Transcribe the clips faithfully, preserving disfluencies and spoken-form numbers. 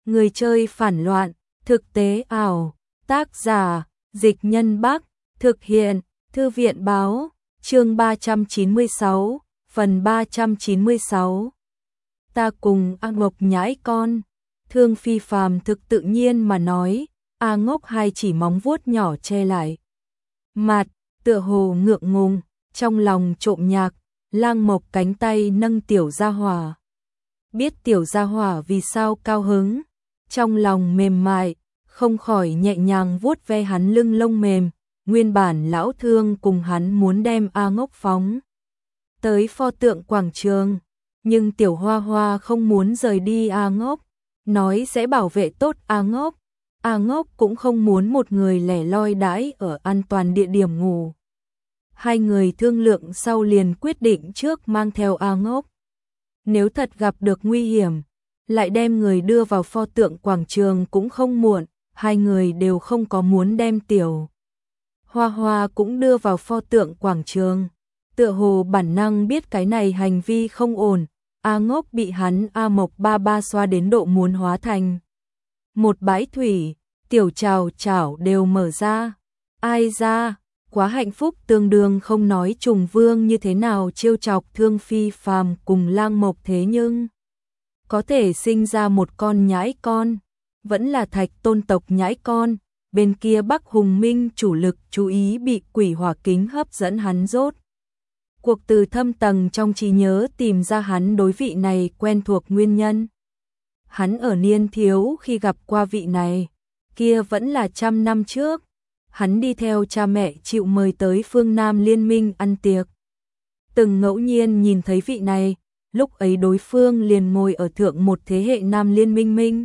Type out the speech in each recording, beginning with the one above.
Người chơi phản loạn, thực tế ảo, tác giả, Dịch Nhân Bắc, thực hiện, Thư viện báo, chương ba trăm chín mươi sáu, phần ba trăm chín mươi sáu. Ta cùng A Ngốc nhãi con, Thương Phi Phàm thực tự nhiên mà nói, A Ngốc hai chỉ móng vuốt nhỏ che lại mặt, tựa hồ ngượng ngùng, trong lòng trộm nhạc, Lang Mộc cánh tay nâng Tiểu Gia Hỏa. Biết Tiểu Gia Hỏa vì sao cao hứng, trong lòng mềm mại, không khỏi nhẹ nhàng vuốt ve hắn lưng lông mềm, nguyên bản lão Thương cùng hắn muốn đem A Ngốc phóng tới pho tượng quảng trường, nhưng Tiểu Hoa Hoa không muốn rời đi A Ngốc, nói sẽ bảo vệ tốt A Ngốc. A Ngốc cũng không muốn một người lẻ loi đãi ở an toàn địa điểm ngủ. Hai người thương lượng sau liền quyết định trước mang theo A Ngốc. Nếu thật gặp được nguy hiểm, lại đem người đưa vào pho tượng quảng trường cũng không muộn, hai người đều không có muốn đem Tiểu Hoa Hoa cũng đưa vào pho tượng quảng trường. Tựa hồ bản năng biết cái này hành vi không ổn, A Ngốc bị hắn A Mộc ba ba xoa đến độ muốn hóa thành một bãi thủy, tiểu trào chảo đều mở ra. Ai ra, quá hạnh phúc tương đương không nói Trùng Vương như thế nào trêu chọc Thương Phi Phàm cùng Lang Mộc thế nhưng có thể sinh ra một con nhãi con, vẫn là Thạch Tôn tộc nhãi con, bên kia Bắc Hùng Minh chủ lực chú ý bị quỷ hỏa kính hấp dẫn hắn rốt. Cuộc từ thâm tầng trong trí nhớ tìm ra hắn đối vị này quen thuộc nguyên nhân. Hắn ở niên thiếu khi gặp qua vị này, kia vẫn là trăm năm trước. Hắn đi theo cha mẹ chịu mời tới phương Nam Liên minh ăn tiệc. Từng ngẫu nhiên nhìn thấy vị này, lúc ấy đối phương liền ngồi ở thượng một thế hệ Nam Liên minh minh.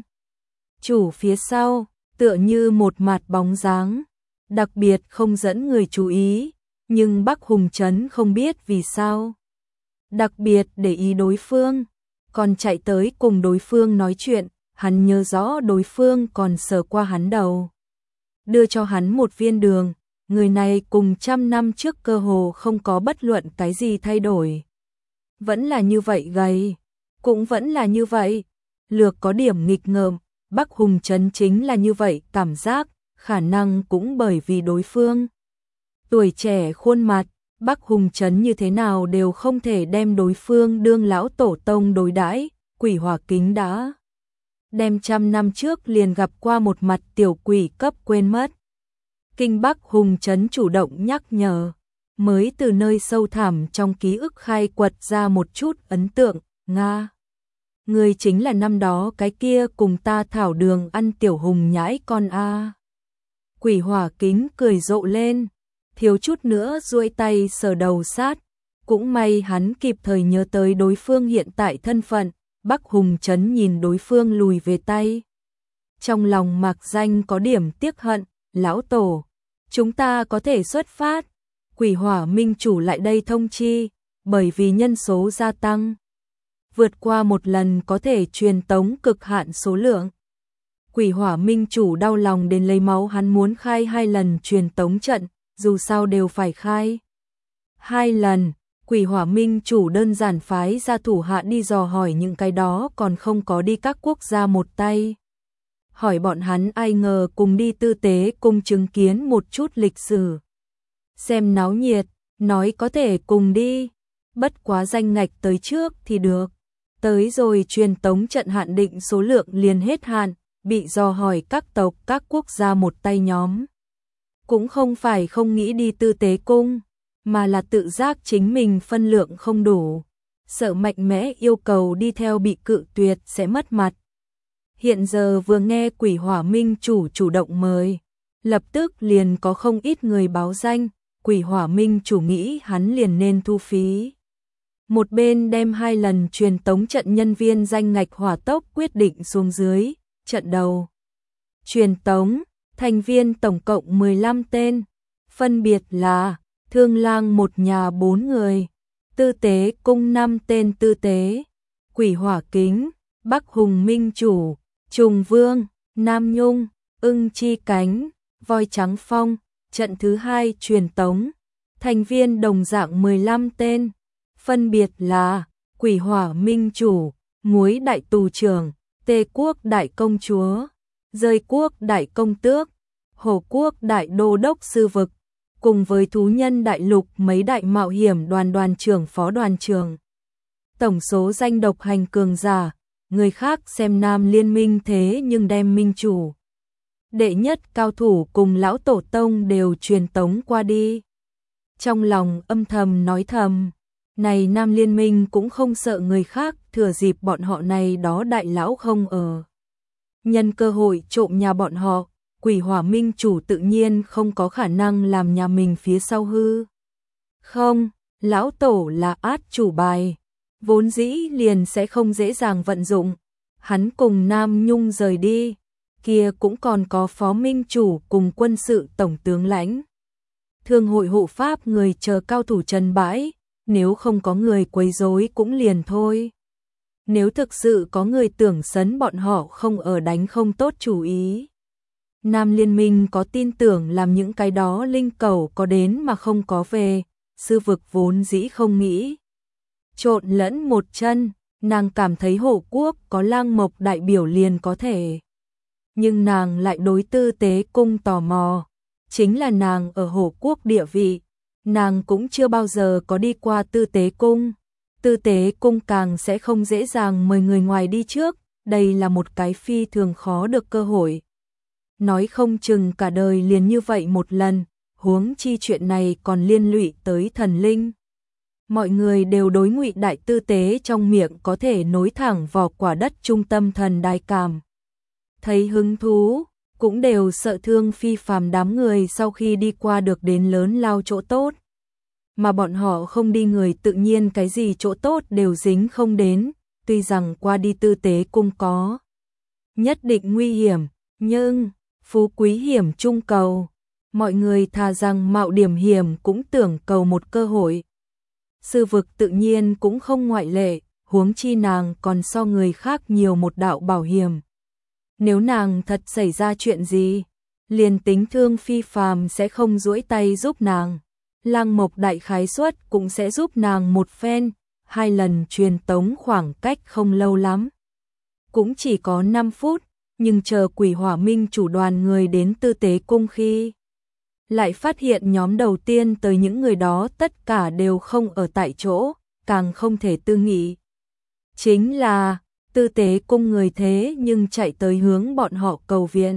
Chủ phía sau, tựa như một mặt bóng dáng, đặc biệt không dẫn người chú ý, nhưng Bắc Hùng Trấn không biết vì sao. Đặc biệt để ý đối phương, còn chạy tới cùng đối phương nói chuyện, hắn nhớ rõ đối phương còn sờ qua hắn đầu. Đưa cho hắn một viên đường, người này cùng trăm năm trước cơ hồ không có bất luận cái gì thay đổi. Vẫn là như vậy gầy, cũng vẫn là như vậy, lược có điểm nghịch ngợm, Bắc Hùng Trấn chính là như vậy cảm giác, khả năng cũng bởi vì đối phương. Tuổi trẻ khuôn mặt, Bắc Hùng Trấn như thế nào đều không thể đem đối phương đương lão tổ tông đối đãi, quỷ hỏa kính đã đem trăm năm trước liền gặp qua một mặt tiểu quỷ cấp quên mất. Kinh Bắc Hùng Trấn chủ động nhắc nhở, mới từ nơi sâu thẳm trong ký ức khai quật ra một chút ấn tượng, Nga. Người chính là năm đó cái kia cùng ta thảo đường ăn tiểu hùng nhãi con a. Quỷ hỏa kính cười rộ lên, thiếu chút nữa duỗi tay sờ đầu sát, cũng may hắn kịp thời nhớ tới đối phương hiện tại thân phận. Bắc Hùng Trấn nhìn đối phương lùi về tay, trong lòng mạc danh có điểm tiếc hận, lão tổ, chúng ta có thể xuất phát. Quỷ hỏa minh chủ lại đây thông chi, bởi vì nhân số gia tăng, vượt qua một lần có thể truyền tống cực hạn số lượng. Quỷ hỏa minh chủ đau lòng đến lấy máu, hắn muốn khai hai lần truyền tống trận, dù sao đều phải khai hai lần. Quỷ hỏa minh chủ đơn giản phái ra thủ hạ đi dò hỏi những cái đó còn không có đi các quốc gia một tay. Hỏi bọn hắn ai ngờ cùng đi tư tế cùng chứng kiến một chút lịch sử. Xem náo nhiệt, nói có thể cùng đi, bất quá danh ngạch tới trước thì được. Tới rồi truyền tống trận hạn định số lượng liền hết hạn, bị dò hỏi các tộc các quốc gia một tay nhóm. Cũng không phải không nghĩ đi tư tế cung, mà là tự giác chính mình phân lượng không đủ, sợ mạnh mẽ yêu cầu đi theo bị cự tuyệt sẽ mất mặt. Hiện giờ vừa nghe quỷ hỏa minh chủ chủ động mời, lập tức liền có không ít người báo danh, quỷ hỏa minh chủ nghĩ hắn liền nên thu phí. Một bên đem hai lần truyền tống trận nhân viên danh ngạch hỏa tốc quyết định xuống dưới, trận đầu. Truyền tống, thành viên tổng cộng mười lăm tên, phân biệt là Thương Lang một nhà bốn người, tư tế cung năm tên tư tế, quỷ hỏa kính, Bắc Hùng Minh chủ, Trùng Vương, Nam Nhung, Ưng Chi Cánh, Voi Trắng Phong. Trận thứ hai truyền tống, thành viên đồng dạng mười lăm tên, phân biệt là quỷ hỏa minh chủ, muối đại tù trưởng, Tề quốc đại công chúa, Dơi quốc đại công tước, Hổ quốc đại đô đốc sư vực, cùng với thú nhân đại lục mấy đại mạo hiểm đoàn đoàn trưởng phó đoàn trưởng. Tổng số danh độc hành cường giả, người khác xem Nam Liên minh thế nhưng đem minh chủ. Đệ nhất cao thủ cùng lão tổ tông đều truyền tống qua đi. Trong lòng âm thầm nói thầm, này Nam Liên minh cũng không sợ người khác thừa dịp bọn họ này đó đại lão không ở. Nhân cơ hội trộm nhà bọn họ, Quỷ Hỏa minh chủ tự nhiên không có khả năng làm nhà mình phía sau hư. Không, lão tổ là át chủ bài, vốn dĩ liền sẽ không dễ dàng vận dụng. Hắn cùng Nam Nhung rời đi, kia cũng còn có phó minh chủ cùng quân sự tổng tướng lãnh. Thương hội hộ pháp người chờ cao thủ trần bãi, nếu không có người quấy rối cũng liền thôi. Nếu thực sự có người tưởng sấn bọn họ không ở đánh không tốt chủ ý. Nam Liên minh có tin tưởng làm những cái đó linh cầu có đến mà không có về, sư vực vốn dĩ không nghĩ. Trộn lẫn một chân, nàng cảm thấy Hổ quốc có Lang Mộc đại biểu liền có thể. Nhưng nàng lại đối Tư Tế cung tò mò, chính là nàng ở Hổ quốc địa vị, nàng cũng chưa bao giờ có đi qua Tư Tế cung. Tư Tế cung càng sẽ không dễ dàng mời người ngoài đi trước, đây là một cái phi thường khó được cơ hội. Nói không chừng cả đời liền như vậy một lần, huống chi chuyện này còn liên lụy tới thần linh. Mọi người đều đối Ngụy Đại Tư Tế trong miệng có thể nối thẳng vào quả đất trung tâm thần đài cảm. Thấy hứng thú, cũng đều sợ thương phi phàm đám người sau khi đi qua được đến lớn lao chỗ tốt. Mà bọn họ không đi người tự nhiên cái gì chỗ tốt đều dính không đến, tuy rằng qua đi Tư Tế cung có nhất định nguy hiểm, nhưng phú quý hiểm chung cầu, mọi người thà rằng mạo điểm hiểm cũng tưởng cầu một cơ hội. Sư vực tự nhiên cũng không ngoại lệ, huống chi nàng còn so người khác nhiều một đạo bảo hiểm. Nếu nàng thật xảy ra chuyện gì, liền tính thương phi phàm sẽ không duỗi tay giúp nàng. Lang Mộc đại khái suất cũng sẽ giúp nàng một phen, hai lần truyền tống khoảng cách không lâu lắm. Cũng chỉ có năm phút, nhưng chờ Quỷ Hỏa minh chủ đoàn người đến Tư Tế cung khi lại phát hiện nhóm đầu tiên tới những người đó tất cả đều không ở tại chỗ, càng không thể tư nghị. Chính là, Tư Tế cung người thế nhưng chạy tới hướng bọn họ cầu viện.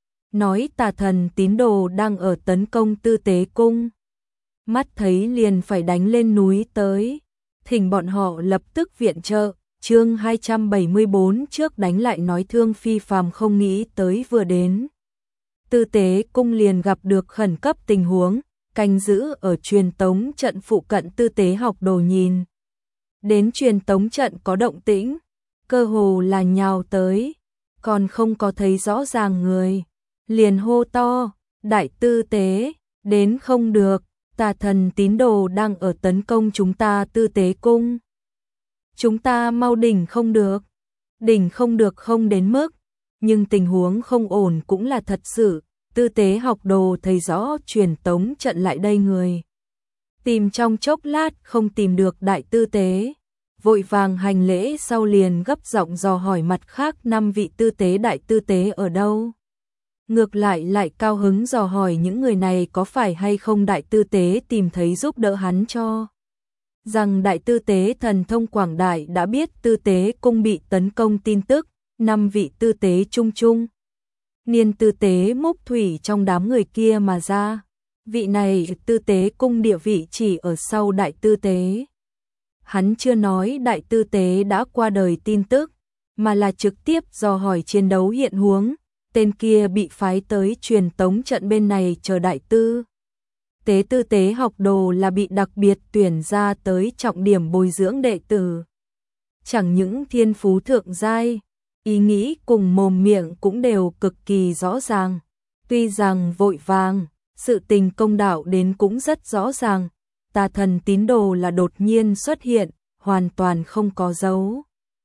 Nói tà thần tín đồ đang ở tấn công Tư Tế cung. Mắt thấy liền phải đánh lên núi tới, thỉnh bọn họ lập tức viện trợ. Chương hai trăm bảy mươi bốn trước đánh lại nói thương phi phàm không nghĩ tới vừa đến. Tư Tế cung liền gặp được khẩn cấp tình huống, canh giữ ở truyền tống trận phụ cận Tư Tế học đồ nhìn. Đến truyền tống trận có động tĩnh, cơ hồ là nhào tới, còn không có thấy rõ ràng người. Liền hô to, đại Tư Tế, đến không được, tà thần tín đồ đang ở tấn công chúng ta Tư Tế cung. Chúng ta mau đỉnh không được, đỉnh không được không đến mức, nhưng tình huống không ổn cũng là thật sự. Tư Tế học đồ thấy rõ truyền tống trận lại đây người. Tìm trong chốc lát không tìm được đại Tư Tế, vội vàng hành lễ sau liền gấp giọng dò hỏi mặt khác năm vị Tư Tế đại Tư Tế ở đâu. Ngược lại lại cao hứng dò hỏi những người này có phải hay không đại Tư Tế tìm thấy giúp đỡ hắn cho. Rằng đại Tư Tế thần thông quảng đại đã biết Tư Tế cung bị tấn công tin tức, năm vị Tư Tế chung chung. Niên Tư Tế múc thủy trong đám người kia mà ra. Vị này Tư Tế cung địa vị chỉ ở sau đại Tư Tế. Hắn chưa nói đại Tư Tế đã qua đời tin tức, mà là trực tiếp dò hỏi chiến đấu hiện huống. Tên kia bị phái tới truyền tống trận bên này chờ đại Tư Tế. Tư Tế học đồ là bị đặc biệt tuyển ra tới trọng điểm bồi dưỡng đệ tử. Chẳng những thiên phú thượng giai, ý nghĩ cùng mồm miệng cũng đều cực kỳ rõ ràng. Tuy rằng vội vàng, sự tình công đạo đến cũng rất rõ ràng. Tà thần tín đồ là đột nhiên xuất hiện, hoàn toàn không có dấu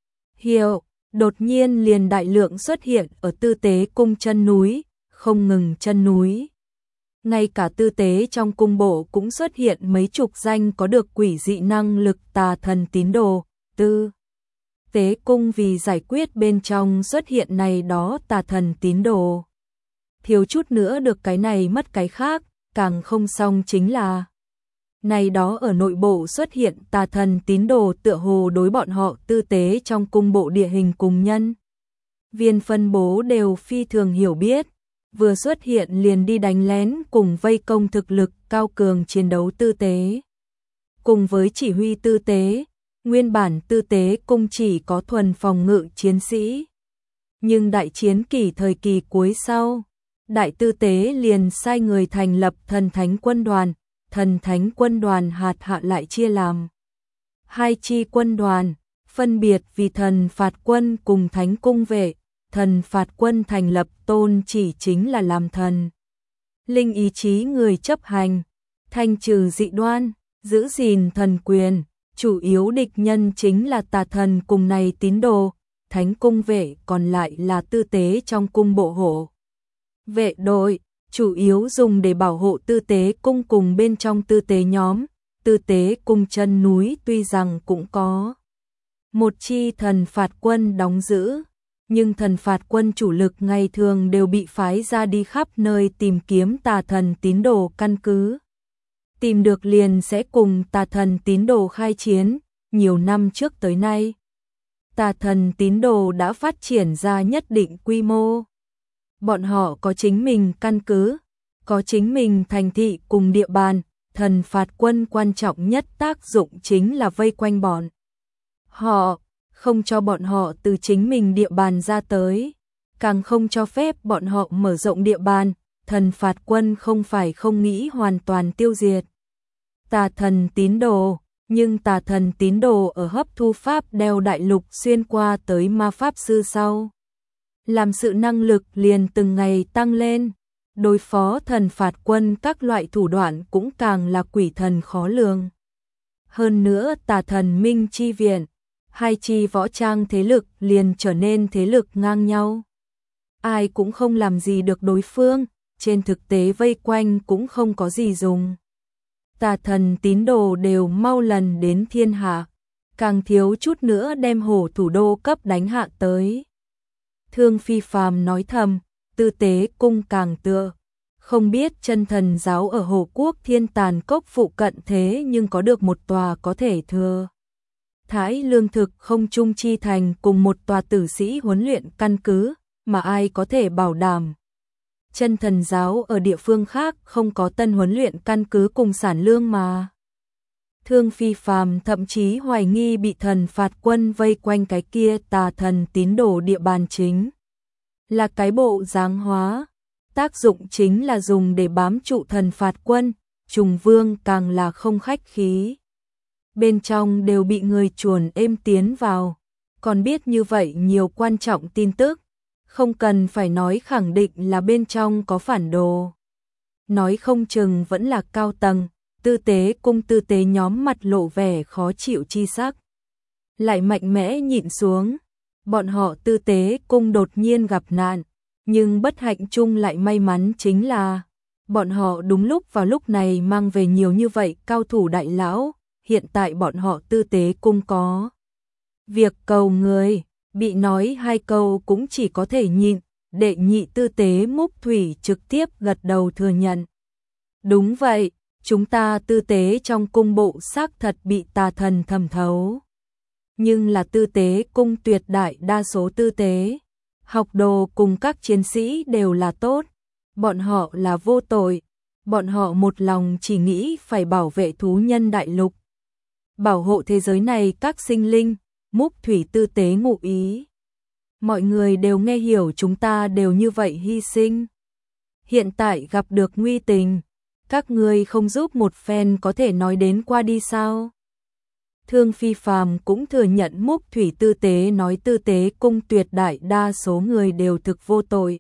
hiệu, đột nhiên liền đại lượng xuất hiện ở Tư Tế cung chân núi, không ngừng chân núi. Ngay cả Tư Tế trong cung bộ cũng xuất hiện mấy chục danh có được quỷ dị năng lực tà thần tín đồ. Tư tế cung vì giải quyết bên trong xuất hiện này đó tà thần tín đồ. Thiếu chút nữa được cái này mất cái khác, càng không xong chính là này đó ở nội bộ xuất hiện tà thần tín đồ tựa hồ đối bọn họ tư tế trong cung bộ địa hình cùng nhân. Viên phân bố đều phi thường hiểu biết, vừa xuất hiện liền đi đánh lén cùng vây công thực lực cao cường chiến đấu tư tế. Cùng với chỉ huy tư tế, nguyên bản tư tế cung chỉ có thuần phòng ngự chiến sĩ. Nhưng đại chiến kỷ thời kỳ cuối sau, đại tư tế liền sai người thành lập thần thánh quân đoàn, thần thánh quân đoàn hạt hạ lại chia làm hai chi quân đoàn, phân biệt vì thần phạt quân cùng thánh cung vệ. Thần phạt quân thành lập tôn chỉ chính là làm thần linh ý chí người chấp hành, thanh trừ dị đoan, giữ gìn thần quyền, chủ yếu địch nhân chính là tà thần cùng này tín đồ, thánh cung vệ còn lại là tư tế trong cung bộ hộ. Vệ đội, chủ yếu dùng để bảo hộ tư tế cung cùng bên trong tư tế nhóm, tư tế cung chân núi tuy rằng cũng có một chi thần phạt quân đóng giữ. Nhưng thần phạt quân chủ lực ngày thường đều bị phái ra đi khắp nơi tìm kiếm tà thần tín đồ căn cứ. Tìm được liền sẽ cùng tà thần tín đồ khai chiến, nhiều năm trước tới nay. Tà thần tín đồ đã phát triển ra nhất định quy mô. Bọn họ có chính mình căn cứ, có chính mình thành thị cùng địa bàn, thần phạt quân quan trọng nhất tác dụng chính là vây quanh bọn họ. Không cho bọn họ từ chính mình địa bàn ra tới, càng không cho phép bọn họ mở rộng địa bàn, thần phạt quân không phải không nghĩ hoàn toàn tiêu diệt tà thần tín đồ, nhưng tà thần tín đồ ở hấp thu pháp đeo đại lục xuyên qua tới ma pháp sư sau. Làm sự năng lực liền từng ngày tăng lên, đối phó thần phạt quân các loại thủ đoạn cũng càng là quỷ thần khó lường. Hơn nữa tà thần minh chi viện, hai chi võ trang thế lực liền trở nên thế lực ngang nhau. Ai cũng không làm gì được đối phương, trên thực tế vây quanh cũng không có gì dùng. Tà thần tín đồ đều mau lần đến thiên hạ, càng thiếu chút nữa đem hổ thủ đô cấp đánh hạ tới. Thương Phi Phàm nói thầm, tư tế cung càng tựa. Không biết chân thần giáo ở Hồ Quốc Thiên Tàn Cốc phụ cận thế nhưng có được một tòa có thể thừa thái lương thực không trung chi thành cùng một tòa tử sĩ huấn luyện căn cứ, mà ai có thể bảo đảm. Chân thần giáo ở địa phương khác không có tân huấn luyện căn cứ cùng sản lương mà. Thương Phi Phàm thậm chí hoài nghi bị thần phạt quân vây quanh cái kia tà thần tín đồ địa bàn chính. Là cái bộ dáng hóa, tác dụng chính là dùng để bám trụ thần phạt quân, Trùng Vương càng là không khách khí. Bên trong đều bị người chuồn êm tiến vào, còn biết như vậy nhiều quan trọng tin tức, không cần phải nói khẳng định là bên trong có phản đồ. Nói không chừng vẫn là cao tầng, tư tế cung tư tế nhóm mặt lộ vẻ khó chịu chi sắc. Lại mạnh mẽ nhịn xuống, bọn họ tư tế cung đột nhiên gặp nạn, nhưng bất hạnh chung lại may mắn chính là bọn họ đúng lúc vào lúc này mang về nhiều như vậy cao thủ đại lão. Hiện tại bọn họ tư tế cung có việc cầu người, bị nói hai câu cũng chỉ có thể nhịn. Đệ nhị tư tế Mục Thủy trực tiếp gật đầu thừa nhận. Đúng vậy, chúng ta tư tế trong cung bộ xác thật bị tà thần thẩm thấu. Nhưng là tư tế cung tuyệt đại đa số tư tế, học đồ cùng các chiến sĩ đều là tốt. Bọn họ là vô tội, bọn họ một lòng chỉ nghĩ phải bảo vệ thú nhân đại lục. Bảo hộ thế giới này các sinh linh, Mục Thủy tư tế ngụ ý. Mọi người đều nghe hiểu chúng ta đều như vậy hy sinh. Hiện tại gặp được nguy tình, các ngươi không giúp một phen có thể nói đến qua đi sao? Thương Phi Phàm cũng thừa nhận Mục Thủy tư tế nói tư tế cung tuyệt đại đa số người đều thực vô tội.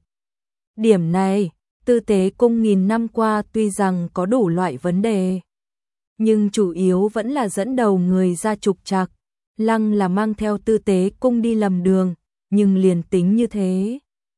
Điểm này, tư tế cung nghìn năm qua tuy rằng có đủ loại vấn đề, nhưng chủ yếu vẫn là dẫn đầu người ra trục trặc. Lăng là mang theo tư tế cung đi lầm đường, nhưng liền tính như thế.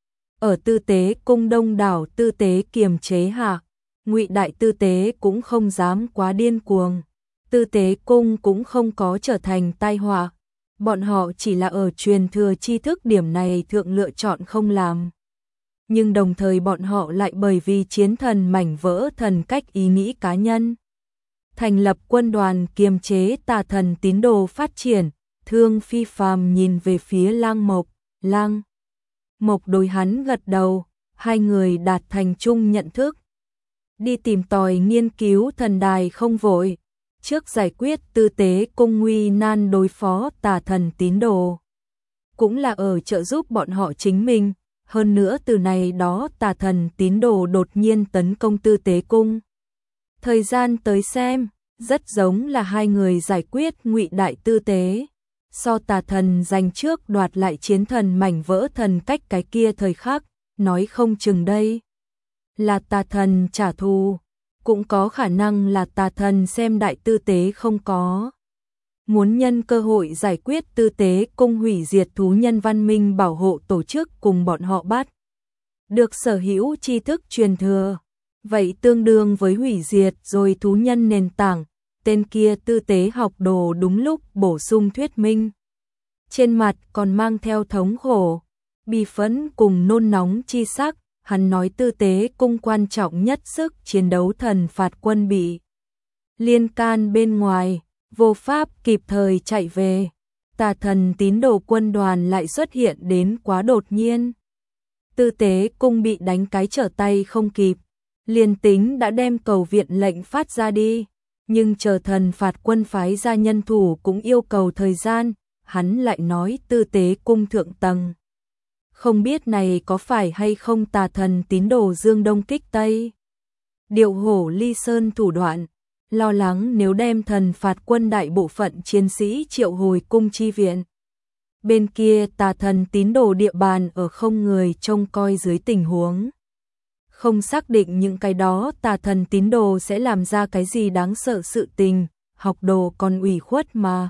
Ở tư tế cung đông đảo tư tế kiềm chế hạ, Ngụy đại tư tế cũng không dám quá điên cuồng. Tư tế cung cũng không có trở thành tai họa, bọn họ chỉ là ở truyền thừa tri thức điểm này thượng lựa chọn không làm. Nhưng đồng thời bọn họ lại bởi vì chiến thần mảnh vỡ thần cách ý nghĩ cá nhân. Thành lập quân đoàn kiềm chế tà thần tín đồ phát triển. Thương Phi Phàm nhìn về phía Lăng Mộc, Lăng Mộc đối hắn gật đầu, hai người đạt thành chung nhận thức. Đi tìm tòi nghiên cứu thần đài không vội, trước giải quyết tư tế cung nguy nan đối phó tà thần tín đồ. Cũng là ở trợ giúp bọn họ chính mình, hơn nữa từ này đó tà thần tín đồ đột nhiên tấn công tư tế cung. Thời gian tới xem, rất giống là hai người giải quyết Ngụy Đại Tư Tế. So tà thần giành trước đoạt lại chiến thần mảnh vỡ thần cách cái kia thời khắc, nói không chừng đây là tà thần trả thù, cũng có khả năng là tà thần xem Đại Tư Tế không có. Muốn nhân cơ hội giải quyết tư tế cung hủy diệt thú nhân văn minh bảo hộ tổ chức cùng bọn họ bắt. Được sở hữu tri thức truyền thừa, vậy tương đương với hủy diệt rồi thú nhân nền tảng. Tên kia tư tế học đồ đúng lúc bổ sung thuyết minh. Trên mặt còn mang theo thống khổ, bi phẫn cùng nôn nóng chi sắc, hắn nói tư tế cung quan trọng nhất sức chiến đấu thần phạt quân bị liên can bên ngoài, vô pháp kịp thời chạy về. Tà thần tín đồ quân đoàn lại xuất hiện đến quá đột nhiên. Tư tế cung bị đánh cái trở tay không kịp, liền tính đã đem cầu viện lệnh phát ra đi. Nhưng chờ thần phạt quân phái ra nhân thủ cũng yêu cầu thời gian, hắn lại nói tư tế cung thượng tầng. Không biết này có phải hay không tà thần tín đồ Dương Đông kích Tây. Điệu hổ ly sơn thủ đoạn, lo lắng nếu đem thần phạt quân đại bộ phận chiến sĩ triệu hồi cung chi viện. Bên kia tà thần tín đồ địa bàn ở không người trông coi dưới tình huống. Không xác định những cái đó tà thần tín đồ sẽ làm ra cái gì đáng sợ sự tình, học đồ còn ủy khuất mà.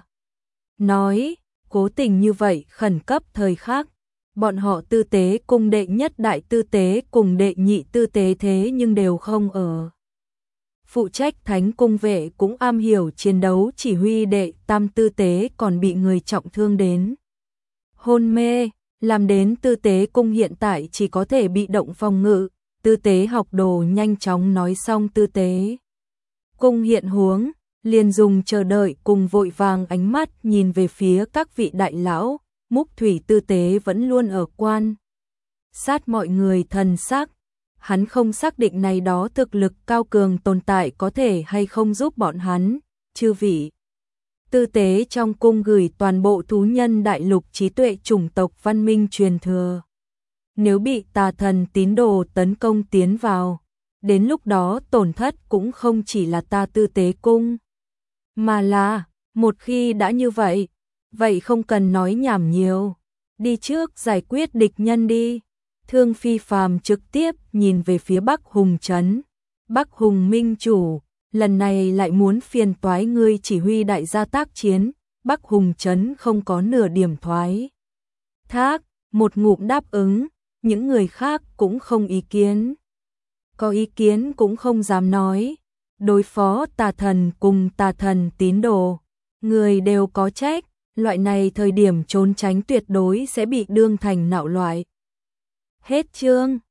Nói, cố tình như vậy khẩn cấp thời khắc, bọn họ tư tế cùng đệ nhất đại tư tế cùng đệ nhị tư tế thế nhưng đều không ở. Phụ trách thánh cung vệ cũng am hiểu chiến đấu chỉ huy đệ tam tư tế còn bị người trọng thương đến. Hôn mê, làm đến tư tế cung hiện tại chỉ có thể bị động phòng ngự. Tư tế học đồ nhanh chóng nói xong tư tế cung hiện huống, liền dùng chờ đợi cùng vội vàng ánh mắt nhìn về phía các vị đại lão. Mục thủy tư tế vẫn luôn ở quan sát mọi người thần sắc, hắn không xác định này đó thực lực cao cường tồn tại có thể hay không giúp bọn hắn. Chư vị tư tế trong cung gửi toàn bộ thú nhân đại lục trí tuệ chủng tộc văn minh truyền thừa. Nếu bị tà thần tín đồ tấn công tiến vào, đến lúc đó tổn thất cũng không chỉ là ta tư tế cung, mà là, một khi đã như vậy, vậy không cần nói nhảm nhiều, đi trước giải quyết địch nhân đi. Thương Phi Phàm trực tiếp nhìn về phía Bắc Hùng Trấn. Bắc Hùng Minh Chủ, lần này lại muốn phiền toái ngươi chỉ huy đại gia tác chiến. Bắc Hùng Trấn không có nửa điểm thoái thác, một ngụm đáp ứng. Những người khác cũng không ý kiến. Có ý kiến cũng không dám nói. Đối phó tà thần cùng tà thần tín đồ, người đều có trách, loại này thời điểm trốn tránh tuyệt đối sẽ bị đương thành nạo loại. Hết chương.